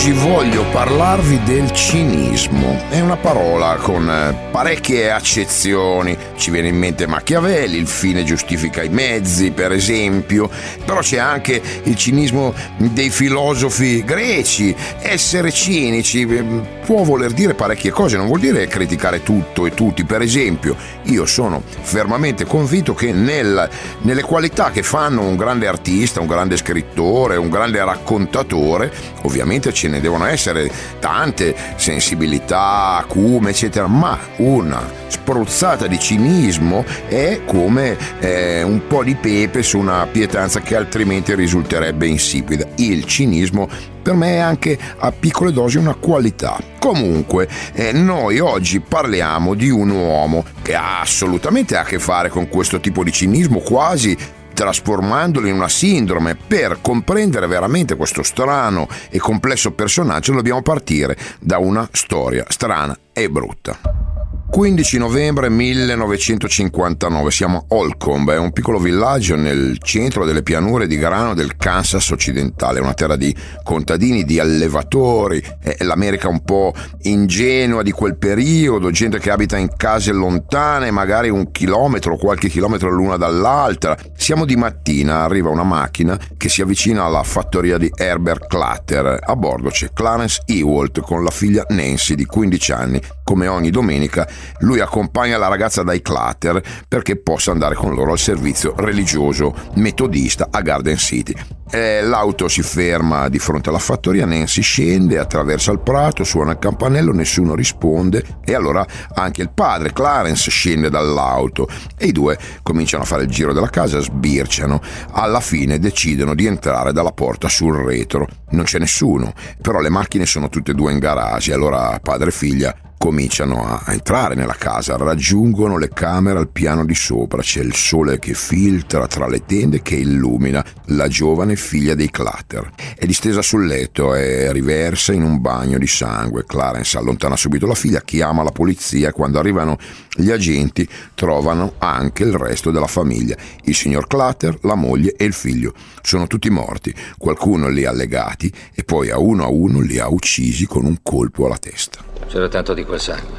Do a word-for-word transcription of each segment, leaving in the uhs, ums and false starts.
Oggi voglio parlarvi del cinismo. È una parola con parecchie accezioni. Ci viene in mente Machiavelli, il fine giustifica i mezzi, per esempio. Però c'è anche il cinismo dei filosofi greci. Essere cinici può voler dire parecchie cose, non vuol dire criticare tutto e tutti. Per esempio, io sono fermamente convinto che nel, nelle qualità che fanno un grande artista, un grande scrittore, un grande raccontatore, ovviamente ce ne devono essere tante, sensibilità, acume, eccetera, ma una spruzzata di cinismo è come eh, un po' di pepe su una pietanza che altrimenti risulterebbe insipida. Il cinismo per me è anche a piccole dosi una qualità. Comunque, eh, noi oggi parliamo di un uomo che ha assolutamente a che fare con questo tipo di cinismo, quasi trasformandolo in una sindrome. Per comprendere veramente questo strano e complesso personaggio dobbiamo partire da una storia strana e brutta. quindici novembre millenovecentocinquantanove, siamo a Holcomb, è un piccolo villaggio nel centro delle pianure di grano del Kansas occidentale, una terra di contadini, di allevatori, è l'America un po' ingenua di quel periodo, gente che abita in case lontane, magari un chilometro o qualche chilometro l'una dall'altra. Siamo di mattina, arriva una macchina che si avvicina alla fattoria di Herbert Clutter. A bordo c'è Clarence Ewald con la figlia Nancy di quindici anni. Come ogni domenica lui accompagna la ragazza dai Clutter perché possa andare con loro al servizio religioso metodista a Garden City. E l'auto si ferma di fronte alla fattoria, Nancy scende, attraversa il prato, suona il campanello, nessuno risponde e allora anche il padre Clarence scende dall'auto e i due cominciano a fare il giro della casa, sbirciano. Alla fine decidono di entrare dalla porta sul retro. Non c'è nessuno, però le macchine sono tutte e due in garage. Allora padre e figlia cominciano a entrare nella casa, raggiungono le camere al piano di sopra, c'è il sole che filtra tra le tende che illumina la giovane figlia dei Clutter. È distesa sul letto, è riversa in un bagno di sangue. Clarence allontana subito la figlia, chiama la polizia e quando arrivano gli agenti trovano anche il resto della famiglia, il signor Clutter, la moglie e il figlio. Sono tutti morti, qualcuno li ha legati e poi a uno a uno li ha uccisi con un colpo alla testa. C'era tanto di quel sangue.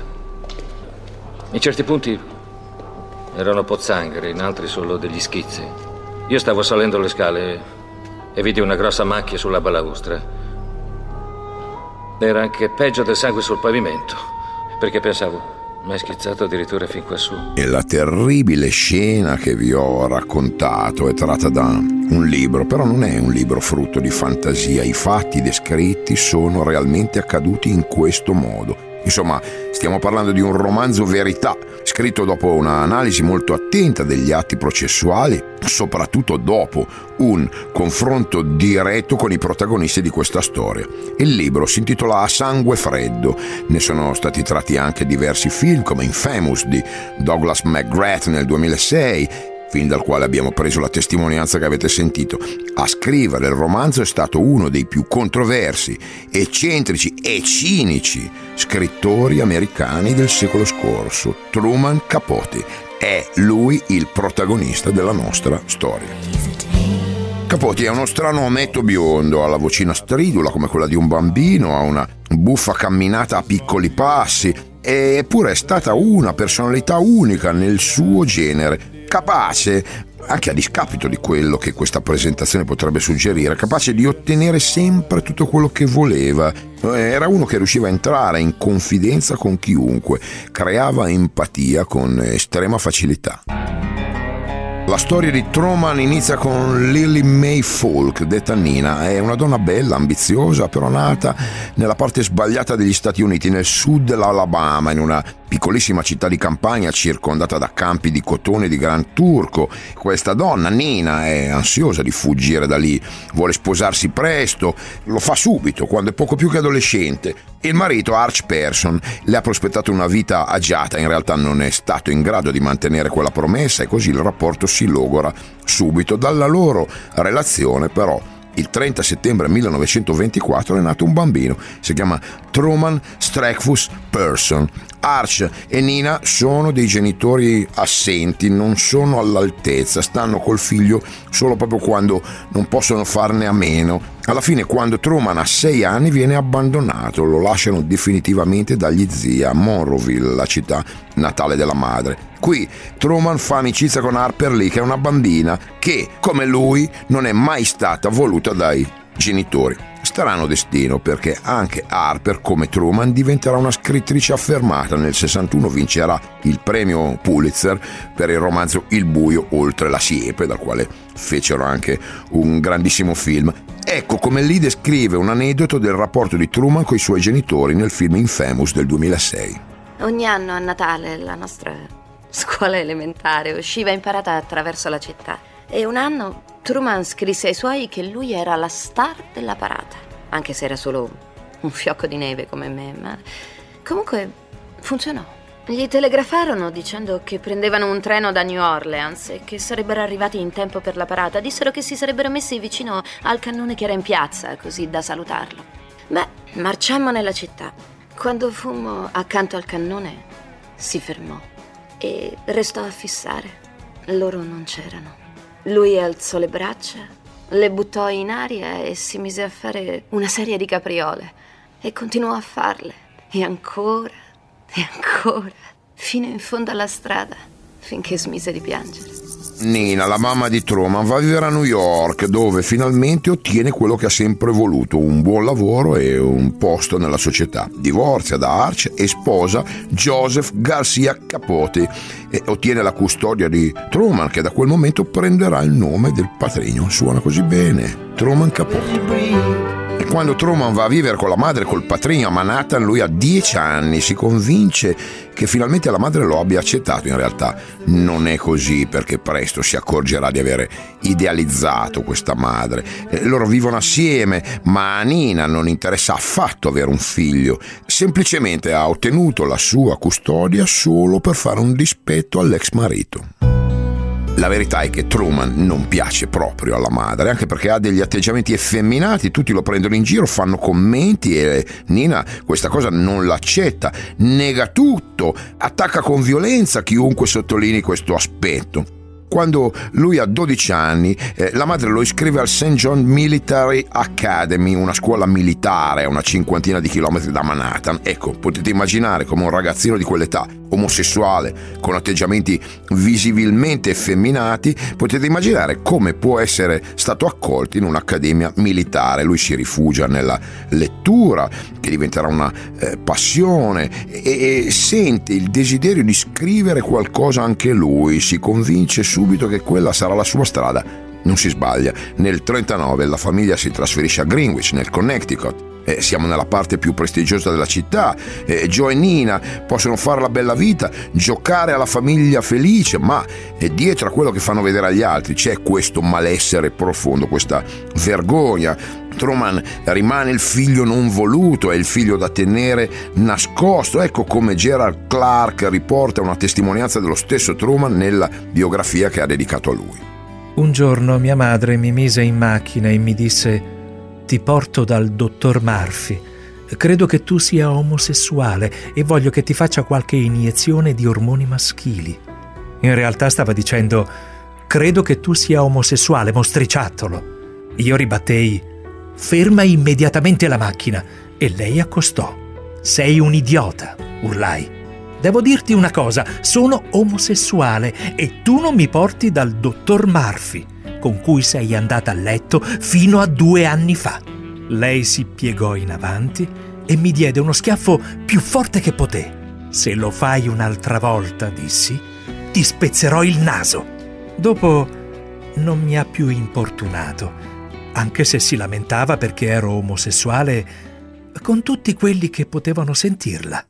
In certi punti erano pozzanghere, in altri solo degli schizzi. Io stavo salendo le scale e vidi una grossa macchia sulla balaustra. Era anche peggio del sangue sul pavimento, perché pensavo, mi è schizzato addirittura fin quassù. E la terribile scena che vi ho raccontato è tratta da un libro, però non è un libro frutto di fantasia. I fatti descritti sono realmente accaduti in questo modo. Insomma, stiamo parlando di un romanzo verità, scritto dopo un'analisi molto attenta degli atti processuali, soprattutto dopo un confronto diretto con i protagonisti di questa storia. Il libro si intitola A sangue freddo. Ne sono stati tratti anche diversi film, come Infamous di Douglas McGrath nel duemilasei, film dal quale abbiamo preso la testimonianza che avete sentito. A scrivere il romanzo è stato uno dei più controversi, eccentrici e cinici scrittori americani del secolo scorso, Truman Capote. È lui il protagonista della nostra storia. Capote è uno strano ometto biondo, ha la vocina stridula come quella di un bambino, ha una buffa camminata a piccoli passi, eppure è stata una personalità unica nel suo genere, capace, anche a discapito di quello che questa presentazione potrebbe suggerire, capace di ottenere sempre tutto quello che voleva. Era uno che riusciva a entrare in confidenza con chiunque, creava empatia con estrema facilità. La storia di Truman inizia con Lily Mae Falk, detta Nina. È una donna bella, ambiziosa, però nata nella parte sbagliata degli Stati Uniti, nel sud dell'Alabama, in una piccolissima città di campagna circondata da campi di cotone di gran turco. Questa donna, Nina, è ansiosa di fuggire da lì, vuole sposarsi presto, lo fa subito, quando è poco più che adolescente. Il marito, Arch Person, le ha prospettato una vita agiata, in realtà non è stato in grado di mantenere quella promessa e così il rapporto si logora subito. Dalla loro relazione, però, il trenta settembre millenovecentoventiquattro è nato un bambino, si chiama Truman Streckfus Person. Arch e Nina sono dei genitori assenti, non sono all'altezza, stanno col figlio solo proprio quando non possono farne a meno. Alla fine, quando Truman ha sei anni, viene abbandonato, lo lasciano definitivamente dagli zii a Monroeville, la città natale della madre. Qui Truman fa amicizia con Harper Lee, che è una bambina che, come lui, non è mai stata voluta dai genitori. Strano destino, perché anche Harper, come Truman, diventerà una scrittrice affermata. Nel sessantuno vincerà il premio Pulitzer per il romanzo Il buio oltre la siepe, dal quale fecero anche un grandissimo film. Ecco come Lee descrive un aneddoto del rapporto di Truman coi suoi genitori nel film Infamous del duemilasei. Ogni anno a Natale la nostra scuola elementare usciva in parata attraverso la città e un anno Truman scrisse ai suoi che lui era la star della parata, anche se era solo un fiocco di neve come me, ma comunque funzionò. Gli telegrafarono dicendo che prendevano un treno da New Orleans e che sarebbero arrivati in tempo per la parata. Dissero che si sarebbero messi vicino al cannone che era in piazza, così da salutarlo. Beh, marciammo nella città. Quando fummo accanto al cannone, si fermò e restò a fissare. Loro non c'erano. Lui alzò le braccia, le buttò in aria e si mise a fare una serie di capriole. E continuò a farle. E ancora... E ancora, fino in fondo alla strada, finché smise di piangere. Nina, la mamma di Truman, va a vivere a New York, dove finalmente ottiene quello che ha sempre voluto, un buon lavoro e un posto nella società. Divorzia da Arch e sposa Joseph Garcia Capote e ottiene la custodia di Truman, che da quel momento prenderà il nome del patrigno. Suona così bene, Truman Capote. E quando Truman va a vivere con la madre, col patrigno a Manhattan, lui ha dieci anni, si convince che finalmente la madre lo abbia accettato. In realtà non è così, perché presto si accorgerà di avere idealizzato questa madre. E loro vivono assieme, ma a Nina non interessa affatto avere un figlio, semplicemente ha ottenuto la sua custodia solo per fare un dispetto all'ex marito. La verità è che Truman non piace proprio alla madre, anche perché ha degli atteggiamenti effeminati, tutti lo prendono in giro, fanno commenti e Nina questa cosa non l'accetta, nega tutto, attacca con violenza chiunque sottolinei questo aspetto. Quando lui ha dodici anni, eh, la madre lo iscrive al Saint John Military Academy, una scuola militare a una cinquantina di chilometri da Manhattan. Ecco, potete immaginare come un ragazzino di quell'età, omosessuale, con atteggiamenti visibilmente effeminati, potete immaginare come può essere stato accolto in un'accademia militare. Lui si rifugia nella lettura, che diventerà una eh, passione, e, e sente il desiderio di scrivere qualcosa anche lui, si convince su subito che quella sarà la sua strada. Non si sbaglia. Nel trentanove la famiglia si trasferisce a Greenwich, nel Connecticut. Eh, siamo nella parte più prestigiosa della città. Eh, Joe e Nina possono fare la bella vita, giocare alla famiglia felice, ma eh, dietro a quello che fanno vedere agli altri c'è questo malessere profondo, questa vergogna. Truman rimane il figlio non voluto, è il figlio da tenere nascosto. Ecco come Gerald Clark riporta una testimonianza dello stesso Truman nella biografia che ha dedicato a lui. Un giorno mia madre mi mise in macchina e mi disse: ti porto dal dottor Murphy. Credo che tu sia omosessuale e voglio che ti faccia qualche iniezione di ormoni maschili. In realtà stava dicendo: credo che tu sia omosessuale, mostriciattolo. Io ribattei: ferma immediatamente la macchina, e lei accostò. Sei un idiota, urlai. Devo dirti una cosa, sono omosessuale e tu non mi porti dal dottor Murphy, con cui sei andata a letto fino a due anni fa. Lei si piegò in avanti e mi diede uno schiaffo più forte che poté. Se lo fai un'altra volta, dissi, ti spezzerò il naso. Dopo non mi ha più importunato, anche se si lamentava perché ero omosessuale con tutti quelli che potevano sentirla.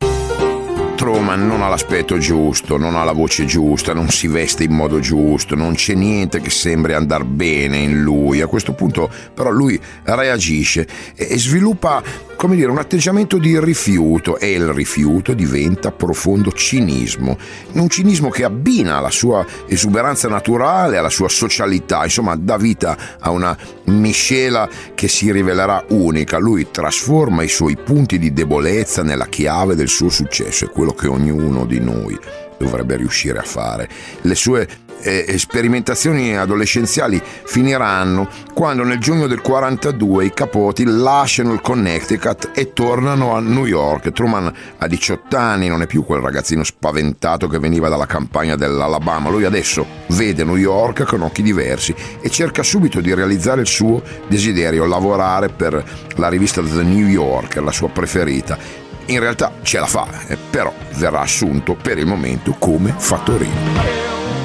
Truman non ha l'aspetto giusto, non ha la voce giusta, non si veste in modo giusto, non c'è niente che sembri andar bene in lui. A questo punto però lui reagisce e sviluppa, come dire, un atteggiamento di rifiuto, e il rifiuto diventa profondo cinismo, un cinismo che abbina alla sua esuberanza naturale, alla sua socialità, insomma dà vita a una miscela che si rivelerà unica. Lui trasforma i suoi punti di debolezza nella chiave del suo successo, è quello che ognuno di noi dovrebbe riuscire a fare. Le sue eh, sperimentazioni adolescenziali finiranno quando nel giugno del quarantadue i Capote lasciano il Connecticut e tornano a New York. Truman ha diciotto anni, non è più quel ragazzino spaventato che veniva dalla campagna dell'Alabama. Lui adesso vede New York con occhi diversi e cerca subito di realizzare il suo desiderio, lavorare per la rivista The New Yorker, la sua preferita. In realtà ce la fa, eh, però verrà assunto per il momento come fattorino.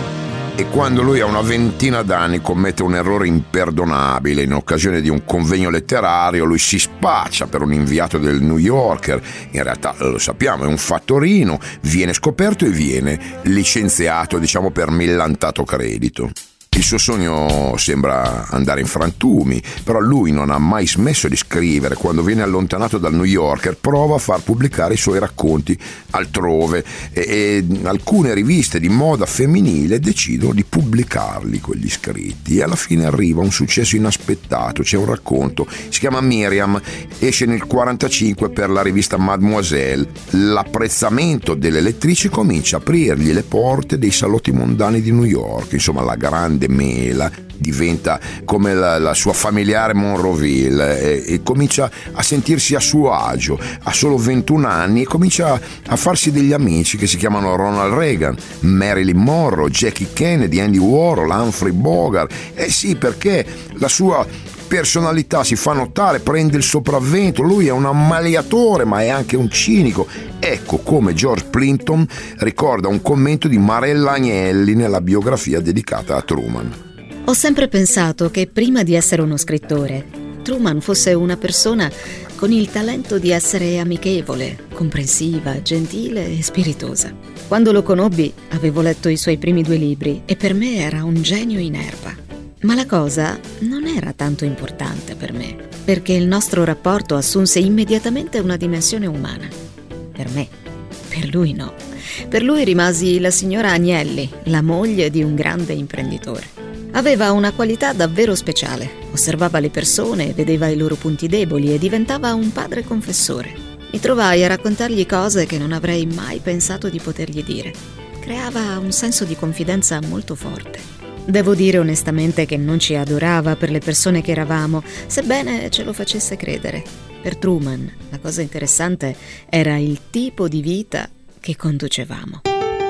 E quando lui ha una ventina d'anni commette un errore imperdonabile. In occasione di un convegno letterario lui si spaccia per un inviato del New Yorker. In realtà, lo sappiamo, è un fattorino, viene scoperto e viene licenziato, diciamo, per millantato credito. Il suo sogno sembra andare in frantumi, però lui non ha mai smesso di scrivere. Quando viene allontanato dal New Yorker prova a far pubblicare i suoi racconti altrove e, e alcune riviste di moda femminile decidono di pubblicarli quegli scritti e alla fine arriva un successo inaspettato. C'è un racconto, si chiama Miriam, esce nel quarantacinque per la rivista Mademoiselle. L'apprezzamento delle lettrici comincia a aprirgli le porte dei salotti mondani di New York. Insomma, la grande mela diventa come la, la sua familiare Monroville e, e comincia a sentirsi a suo agio. Ha solo ventuno anni e comincia a farsi degli amici che si chiamano Ronald Reagan, Marilyn Monroe, Jackie Kennedy, Andy Warhol, Humphrey Bogart. Eh sì, perché la sua personalità si fa notare, prende il sopravvento. Lui è un ammaliatore ma è anche un cinico. Ecco come George Plimpton ricorda un commento di Marella Agnelli nella biografia dedicata a Truman. Ho sempre pensato che prima di essere uno scrittore, Truman fosse una persona con il talento di essere amichevole, comprensiva, gentile e spiritosa. Quando lo conobbi avevo letto i suoi primi due libri e per me era un genio in erba. Ma la cosa non era tanto importante per me, perché il nostro rapporto assunse immediatamente una dimensione umana. Per me, per lui no. Per lui rimasi la signora Agnelli, la moglie di un grande imprenditore. Aveva una qualità davvero speciale. Osservava le persone, vedeva i loro punti deboli e diventava un padre confessore. Mi trovai a raccontargli cose che non avrei mai pensato di potergli dire. Creava un senso di confidenza molto forte. Devo dire onestamente che non ci adorava per le persone che eravamo, sebbene ce lo facesse credere. Per Truman, la cosa interessante era il tipo di vita che conducevamo.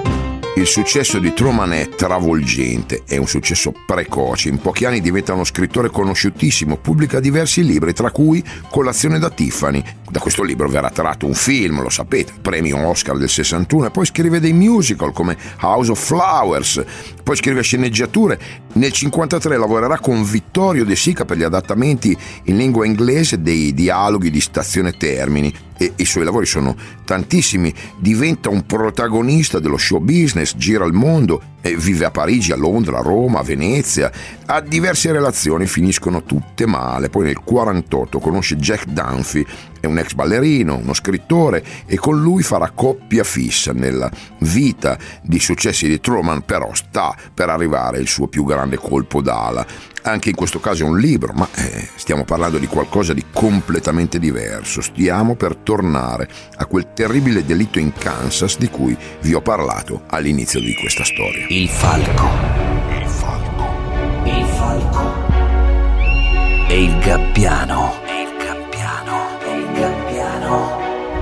Il successo di Truman è travolgente, è un successo precoce. In pochi anni diventa uno scrittore conosciutissimo, pubblica diversi libri, tra cui Colazione da Tiffany. Da questo libro verrà tratto un film, lo sapete, premio Oscar del sessantuno, e poi scrive dei musical come House of Flowers, poi scrive sceneggiature. Nel cinquantatré lavorerà con Vittorio De Sica per gli adattamenti in lingua inglese dei dialoghi di Stazione Termini. E i suoi lavori sono tantissimi. Diventa un protagonista dello show business, gira il mondo, e vive a Parigi, a Londra, a Roma, a Venezia. Ha diverse relazioni, finiscono tutte male. Poi nel quarantotto conosce Jack Dunphy, è un ex ballerino, uno scrittore, e con lui farà coppia fissa. Nella vita di successi di Truman però sta per arrivare il suo più grande colpo d'ala. Anche in questo caso è un libro, ma eh, stiamo parlando di qualcosa di completamente diverso. Stiamo per tornare a quel terribile delitto in Kansas di cui vi ho parlato all'inizio di questa storia. Il falco. Il falco. Il falco. E il gabbiano. E il gabbiano. E il gabbiano.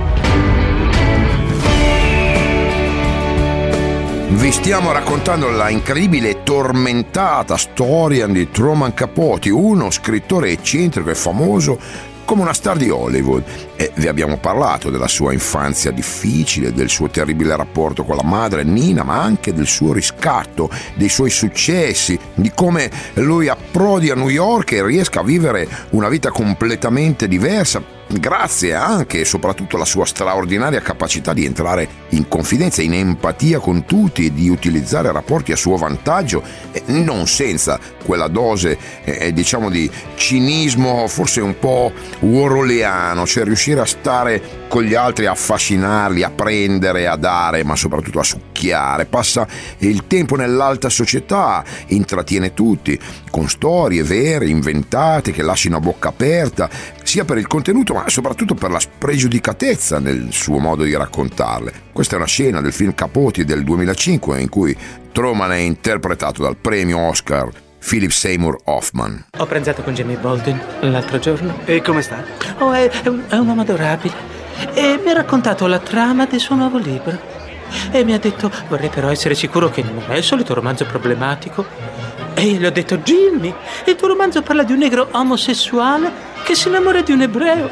Vi stiamo raccontando la incredibile e tormentata storia di Truman Capote, uno scrittore eccentrico e famoso come una star di Hollywood. E vi abbiamo parlato della sua infanzia difficile, del suo terribile rapporto con la madre Nina, ma anche del suo riscatto, dei suoi successi, di come lui approdi a New York e riesca a vivere una vita completamente diversa, grazie anche e soprattutto alla sua straordinaria capacità di entrare in confidenza, in empatia con tutti e di utilizzare rapporti a suo vantaggio, eh, non senza quella dose eh, diciamo di cinismo forse un po' warholiano, cioè riuscire a stare con gli altri a affascinarli, a prendere, a dare, ma soprattutto a succhiare. Passa il tempo nell'alta società, intrattiene tutti con storie vere, inventate, che lasciano a bocca aperta, sia per il contenuto ma soprattutto per la spregiudicatezza nel suo modo di raccontarle. Questa è una scena del film Capote del duemilacinque in cui Truman è interpretato dal premio Oscar Philip Seymour Hoffman. Ho pranzato con Jamie Bolden l'altro giorno. E come sta? Oh, è, è, un, è un uomo adorabile. E mi ha raccontato la trama del suo nuovo libro. E mi ha detto, vorrei però essere sicuro che non è il solito romanzo problematico. E io gli ho detto, Jimmy, il tuo romanzo parla di un negro omosessuale che si innamora di un ebreo.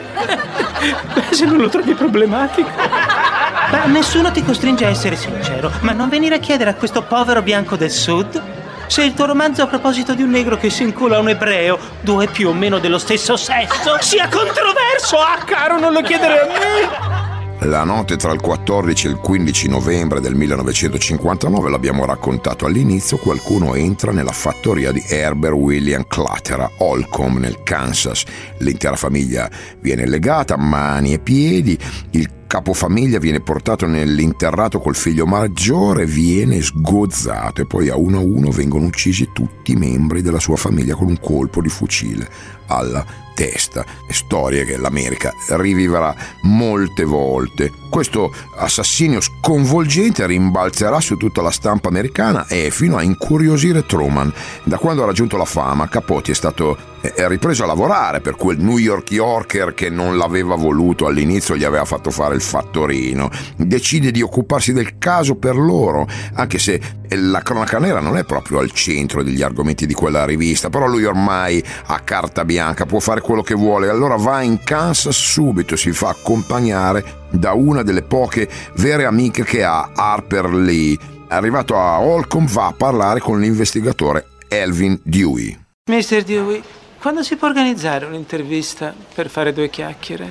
Beh, se non lo trovi problematico. Beh, nessuno ti costringe a essere sincero, ma non venire a chiedere a questo povero bianco del sud se il tuo romanzo a proposito di un negro che si incula a un ebreo, due più o meno dello stesso sesso, sia controverso. Ah, caro, non lo chiedere a me. La notte tra il quattordici e il quindici novembre del millenovecentocinquantanove, l'abbiamo raccontato all'inizio, qualcuno entra nella fattoria di Herbert William Clutter a Holcomb, nel Kansas. L'intera famiglia viene legata a mani e piedi, il capofamiglia viene portato nell'interrato col figlio maggiore, viene sgozzato e poi a uno a uno vengono uccisi tutti i membri della sua famiglia con un colpo di fucile alla testa. Storie che l'America riviverà molte volte. Questo assassinio sconvolgente rimbalzerà su tutta la stampa americana e fino a incuriosire Truman. Da quando ha raggiunto la fama, Capote è stato è ripreso a lavorare per quel New York Yorker che non l'aveva voluto all'inizio, gli aveva fatto fare il fattorino. Decide di occuparsi del caso per loro, anche se la cronaca nera non è proprio al centro degli argomenti di quella rivista, però lui ormai ha carta bianca, può fare quello che vuole. Allora va in Kansas subito, si fa accompagnare da una delle poche vere amiche che ha, Harper Lee. Arrivato a Holcomb va a parlare con l'investigatore Elvin Dewey. mister Dewey, quando si può organizzare un'intervista per fare due chiacchiere?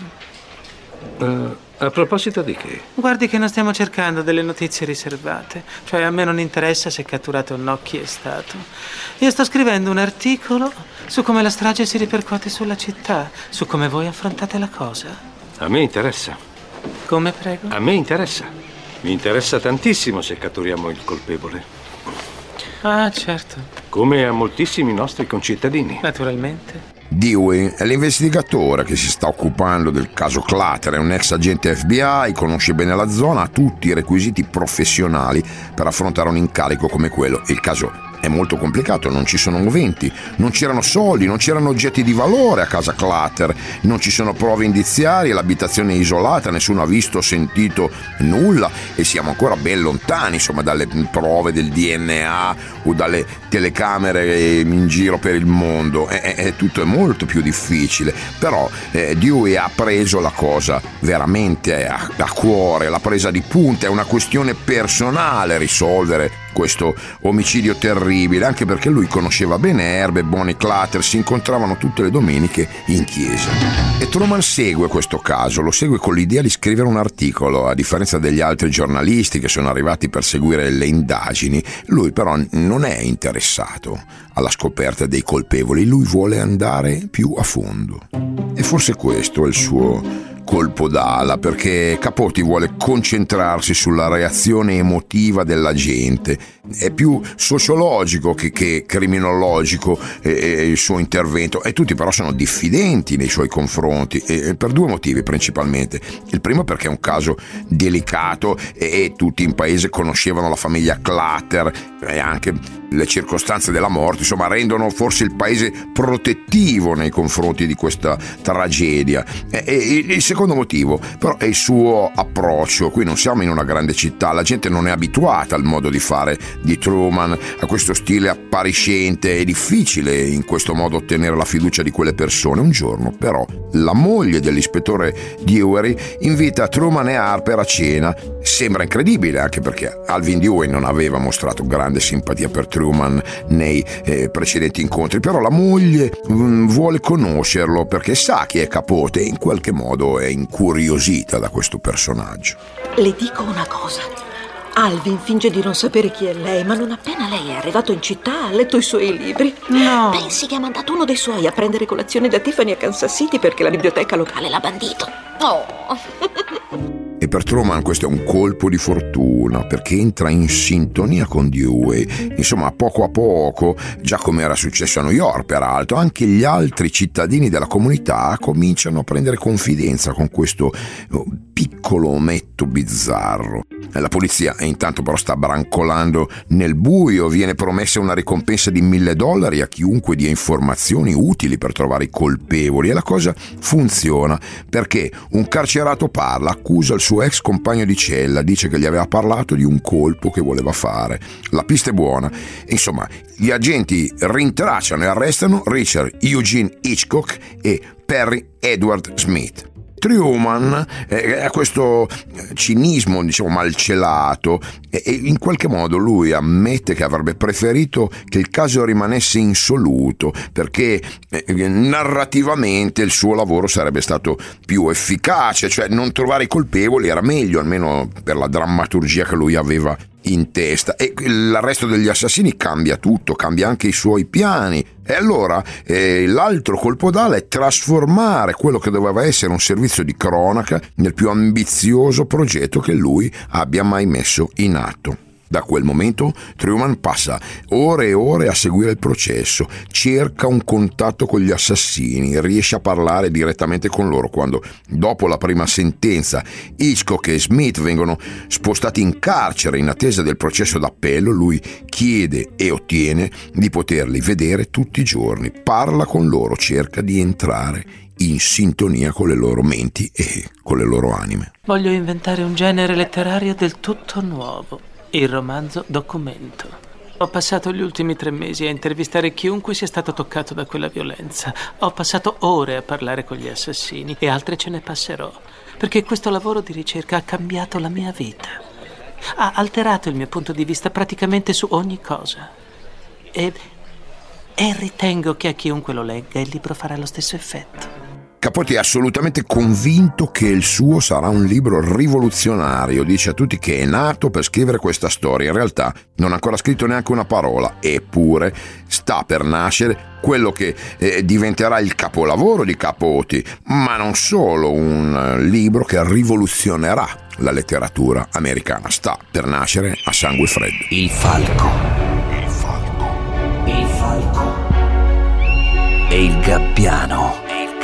Uh, a proposito di che? Guardi che non stiamo cercando delle notizie riservate. Cioè, a me non interessa se è catturato o no chi è stato. Io sto scrivendo un articolo su come la strage si ripercuote sulla città, su come voi affrontate la cosa. A me interessa. Come, prego? A me interessa. Mi interessa tantissimo se catturiamo il colpevole. Ah, certo. Come a moltissimi nostri concittadini. Naturalmente. Dewey è l'investigatore che si sta occupando del caso Clutter, è un ex agente F B I, conosce bene la zona, ha tutti i requisiti professionali per affrontare un incarico come quello. Il caso è molto complicato, non ci sono moventi, non c'erano soldi, non c'erano oggetti di valore a casa Clutter, non ci sono prove indiziarie, l'abitazione è isolata, nessuno ha visto o sentito nulla e siamo ancora ben lontani, insomma, dalle prove del D N A o dalle telecamere in giro per il mondo. È, è, tutto è molto più difficile, però eh, Dewey ha preso la cosa veramente a, a cuore, l'ha presa di punta, è una questione personale risolvere questo omicidio terribile, anche perché lui conosceva bene Herb e Bonnie Clutter, si incontravano tutte le domeniche in chiesa. E Truman segue questo caso, lo segue con l'idea di scrivere un articolo. A differenza degli altri giornalisti che sono arrivati per seguire le indagini, lui però non è interessato alla scoperta dei colpevoli, lui vuole andare più a fondo. E forse questo è il suo colpo d'ala, perché Capote vuole concentrarsi sulla reazione emotiva della gente. È più sociologico che, che criminologico eh, eh, il suo intervento, e tutti però sono diffidenti nei suoi confronti, eh, per due motivi principalmente. Il primo perché è un caso delicato e, e tutti in paese conoscevano la famiglia Clutter e anche le circostanze della morte, insomma, rendono forse il paese protettivo nei confronti di questa tragedia. E, e il secondo motivo però è il suo approccio. Qui non siamo in una grande città, la gente non è abituata al modo di fare di Truman, a questo stile appariscente. È difficile in questo modo ottenere la fiducia di quelle persone. Un giorno però la moglie dell'ispettore Dewey invita Truman e Harper a cena. Sembra incredibile, anche perché Alvin Dewey non aveva mostrato grande simpatia per Truman nei eh, precedenti incontri, però la moglie mh, vuole conoscerlo perché sa chi è Capote e in qualche modo è incuriosita da questo personaggio. Le dico una cosa: Alvin finge di non sapere chi è lei, ma non appena lei è arrivato in città ha letto i suoi libri. No. Pensi che ha mandato uno dei suoi a prendere colazione da Tiffany a Kansas City perché la biblioteca locale l'ha bandito. Oh. E per Truman questo è un colpo di fortuna, perché entra in sintonia con Dewey. Insomma, poco a poco, già come era successo a New York peraltro, anche gli altri cittadini della comunità cominciano a prendere confidenza con questo piccolo ometto bizzarro. La polizia intanto però sta brancolando nel buio, viene promessa una ricompensa di mille dollari a chiunque dia informazioni utili per trovare i colpevoli, e la cosa funziona perché un carcerato parla, accusa il suo ex compagno di cella, dice che gli aveva parlato di un colpo che voleva fare. La pista è buona. Insomma, gli agenti rintracciano e arrestano Richard Eugene Hitchcock e Perry Edward Smith. Truman eh, ha questo cinismo, diciamo, malcelato, e, e in qualche modo lui ammette che avrebbe preferito che il caso rimanesse insoluto perché eh, narrativamente il suo lavoro sarebbe stato più efficace, cioè non trovare i colpevoli era meglio, almeno per la drammaturgia che lui aveva in testa. E l'arresto degli assassini cambia tutto, cambia anche i suoi piani, e allora eh, l'altro colpo d'ala è trasformare quello che doveva essere un servizio di cronaca nel più ambizioso progetto che lui abbia mai messo in atto. Da quel momento Truman passa ore e ore a seguire il processo, cerca un contatto con gli assassini, riesce a parlare direttamente con loro. Quando, dopo la prima sentenza, Hitchcock e Smith vengono spostati in carcere in attesa del processo d'appello, lui chiede e ottiene di poterli vedere tutti i giorni, parla con loro, cerca di entrare in sintonia con le loro menti e con le loro anime. Voglio inventare un genere letterario del tutto nuovo. Il romanzo documento. Ho passato gli ultimi tre mesi a intervistare chiunque sia stato toccato da quella violenza. Ho passato ore a parlare con gli assassini e altre ce ne passerò, perché questo lavoro di ricerca ha cambiato la mia vita. Ha alterato il mio punto di vista praticamente su ogni cosa. E, e ritengo che a chiunque lo legga il libro farà lo stesso effetto. Capote è assolutamente convinto che il suo sarà un libro rivoluzionario, dice a tutti che è nato per scrivere questa storia. In realtà non ha ancora scritto neanche una parola, eppure sta per nascere quello che eh, diventerà il capolavoro di Capote, ma non solo, un libro che rivoluzionerà la letteratura americana. Sta per nascere a sangue freddo. Il falco. Il falco. Il falco. E il gabbiano.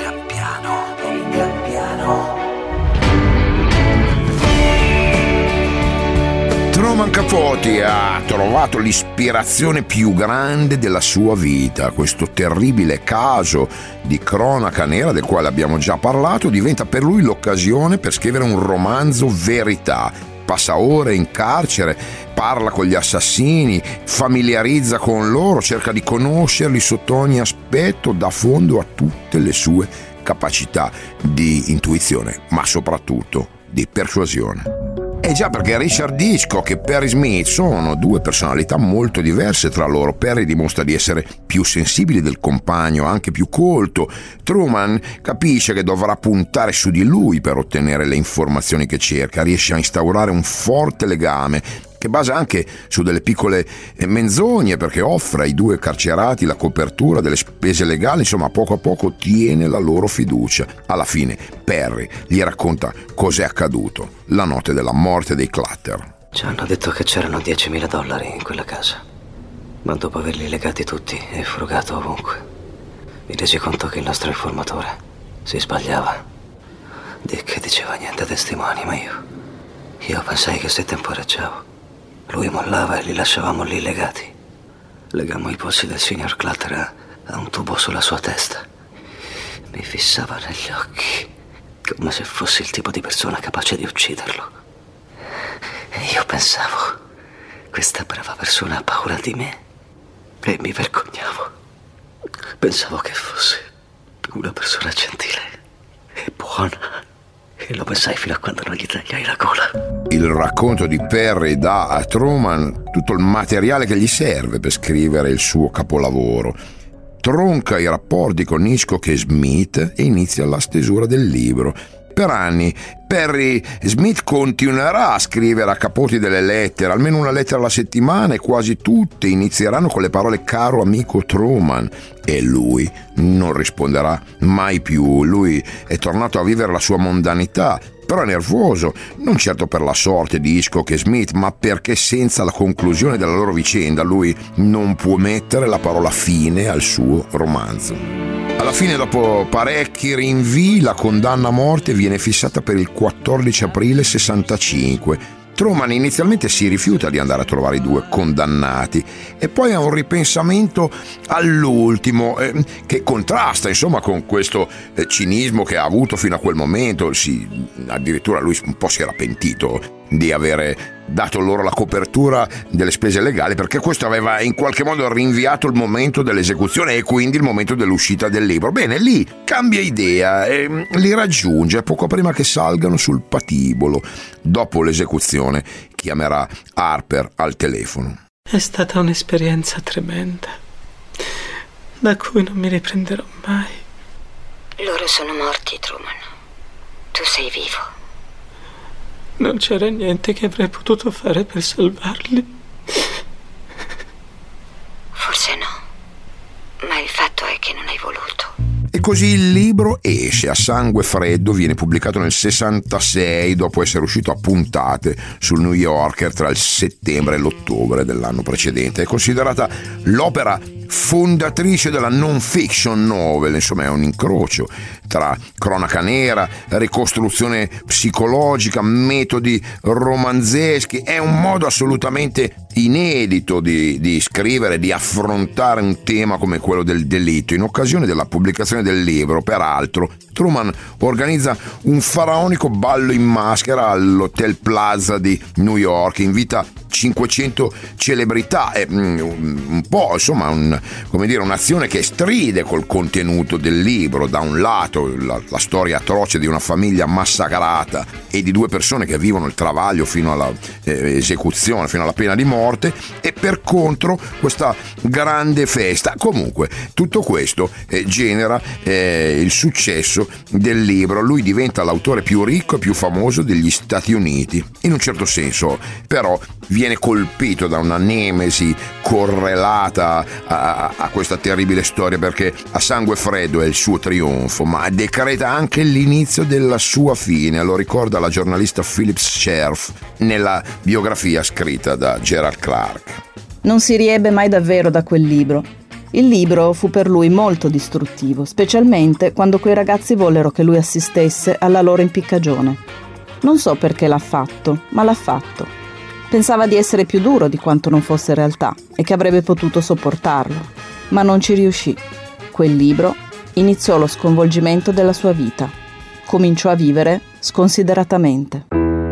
Truman Capote ha trovato l'ispirazione più grande della sua vita. Questo terribile caso di cronaca nera del quale abbiamo già parlato diventa per lui l'occasione per scrivere un romanzo verità. Passa ore in carcere, parla con gli assassini, familiarizza con loro, cerca di conoscerli sotto ogni aspetto, dà fondo a tutte le sue capacità di intuizione, ma soprattutto di persuasione. E già, perché Richard Hitchcock e Perry Smith sono due personalità molto diverse tra loro. Perry dimostra di essere più sensibile del compagno, anche più colto. Truman capisce che dovrà puntare su di lui per ottenere le informazioni che cerca, riesce a instaurare un forte legame che basa anche su delle piccole menzogne, perché offre ai due carcerati la copertura delle spese legali. Insomma, poco a poco ottiene la loro fiducia. Alla fine Perry gli racconta cos'è accaduto la notte della morte dei Clutter. Ci hanno detto che c'erano diecimila dollari in quella casa, ma dopo averli legati tutti e frugato ovunque, mi resi conto che il nostro informatore si sbagliava. Dick diceva niente ai testimoni, ma io io pensai che se temporeggiavo lui mollava e li lasciavamo lì legati. Legammo i polsi del signor Clutter a, a un tubo sulla sua testa. Mi fissava negli occhi come se fossi il tipo di persona capace di ucciderlo. E io pensavo, questa brava persona ha paura di me, e mi vergognavo. Pensavo che fosse una persona gentile e buona. E lo pensai fino a quando non gli tagliai la gola. Il racconto di Perry dà a Truman tutto il materiale che gli serve per scrivere il suo capolavoro. Tronca i rapporti con Hitchcock e Smith e inizia la stesura del libro. Per anni Perry Smith continuerà a scrivere a Capote delle lettere, almeno una lettera alla settimana, e quasi tutte inizieranno con le parole "caro amico Truman", e lui non risponderà mai più. Lui è tornato a vivere la sua mondanità, però è nervoso, non certo per la sorte di Hitchcock e Smith, ma perché senza la conclusione della loro vicenda lui non può mettere la parola fine al suo romanzo. Alla fine, dopo parecchi rinvii, la condanna a morte viene fissata per il quattordici aprile sessantacinque. Truman inizialmente si rifiuta di andare a trovare i due condannati e poi ha un ripensamento all'ultimo eh, che contrasta insomma con questo eh, cinismo che ha avuto fino a quel momento. Si, addirittura lui un po' si era pentito di avere dato loro la copertura delle spese legali, perché questo aveva in qualche modo rinviato il momento dell'esecuzione e quindi il momento dell'uscita del libro. Bene, lì cambia idea e li raggiunge poco prima che salgano sul patibolo. Dopo l'esecuzione chiamerà Harper al telefono. È stata un'esperienza tremenda, da cui non mi riprenderò mai. Loro sono morti, Truman. Tu sei vivo. Non c'era niente che avrei potuto fare per salvarli. Forse no, ma il fatto è che non hai voluto. E così il libro esce a sangue freddo, viene pubblicato nel sessantasei dopo essere uscito a puntate sul New Yorker tra il settembre e l'ottobre dell'anno precedente. È considerata l'opera fondatrice della non-fiction novel, insomma è un incrocio tra cronaca nera, ricostruzione psicologica, metodi romanzeschi. È un modo assolutamente inedito di, di scrivere, di affrontare un tema come quello del delitto. In occasione della pubblicazione del libro, peraltro, Truman organizza un faraonico ballo in maschera all'Hotel Plaza di New York, invita cinquecento celebrità, è un po' insomma un, come dire, un'azione che stride col contenuto del libro. Da un lato la, la storia atroce di una famiglia massacrata e di due persone che vivono il travaglio fino alla eh, esecuzione, fino alla pena di morte, e per contro questa grande festa. Comunque tutto questo eh, genera eh, il successo del libro. Lui diventa l'autore più ricco e più famoso degli Stati Uniti. In un certo senso però viene colpito da una nemesi correlata a, a questa terribile storia, perché A sangue freddo è il suo trionfo, ma decreta anche l'inizio della sua fine. Lo ricorda la giornalista Phyllis Scherf nella biografia scritta da Gerald Clark. Non si riebbe mai davvero da quel libro. Il libro fu per lui molto distruttivo, specialmente quando quei ragazzi vollero che lui assistesse alla loro impiccagione. Non so perché l'ha fatto, ma l'ha fatto. Pensava di essere più duro di quanto non fosse in realtà e che avrebbe potuto sopportarlo, ma non ci riuscì. Quel libro iniziò lo sconvolgimento della sua vita. Cominciò a vivere sconsideratamente.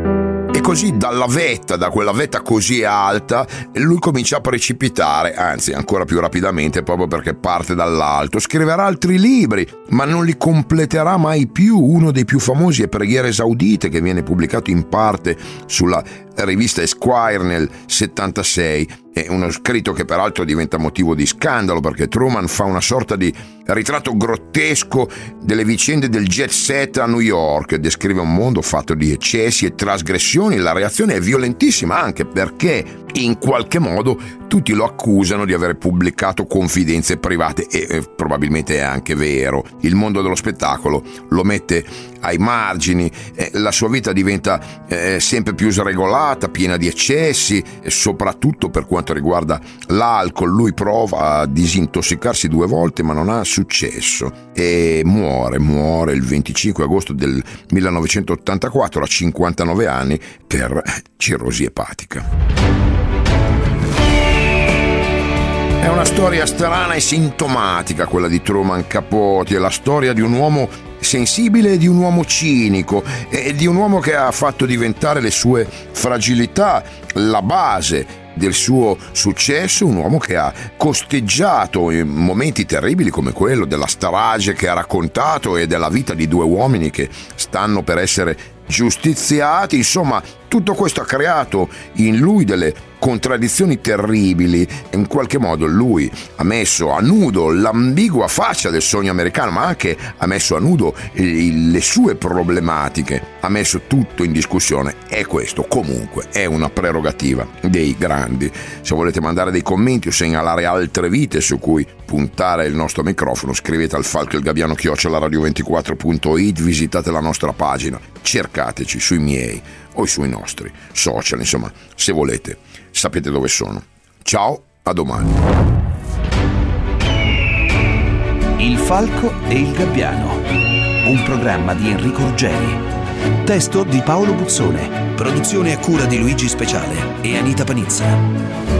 E così dalla vetta, da quella vetta così alta, lui comincia a precipitare, anzi ancora più rapidamente, proprio perché parte dall'alto. Scriverà altri libri, ma non li completerà mai più. Uno dei più famosi è Preghiere esaudite, che viene pubblicato in parte sulla rivista Esquire nel settantasei. È uno scritto che peraltro diventa motivo di scandalo, perché Truman fa una sorta di ritratto grottesco delle vicende del jet set a New York. Descrive un mondo fatto di eccessi e trasgressioni. La reazione è violentissima, anche perché in qualche modo tutti lo accusano di aver pubblicato confidenze private, e eh, probabilmente è anche vero. Il mondo dello spettacolo lo mette ai margini, eh, la sua vita diventa eh, sempre più sregolata, piena di eccessi, e soprattutto per quanto riguarda l'alcol. Lui prova a disintossicarsi due volte, ma non ha successo, e muore, muore il venticinque agosto del millenovecentottantaquattro a cinquantanove anni per cirrosi epatica. È una storia strana e sintomatica quella di Truman Capote. È la storia di un uomo sensibile e di un uomo cinico, e di un uomo che ha fatto diventare le sue fragilità la base del suo successo, un uomo che ha costeggiato in momenti terribili come quello della strage che ha raccontato e della vita di due uomini che stanno per essere giustiziati. Insomma, Tutto questo ha creato in lui delle contraddizioni terribili. In qualche modo lui ha messo a nudo l'ambigua faccia del sogno americano, ma anche ha messo a nudo le sue problematiche, ha messo tutto in discussione, e questo comunque è una prerogativa dei grandi. Se volete mandare dei commenti o segnalare altre vite su cui puntare il nostro microfono, scrivete al falco il gabbiano chiocciola radio ventiquattro punto it, visitate la nostra pagina, cercateci sui miei o sui nostri social, insomma, se volete sapete dove sono. Ciao, a domani. Il falco e il gabbiano, un programma di Enrico Ruggeri, testo di Paolo Buzzone, produzione a cura di Luigi Speciale e Anita Panizza.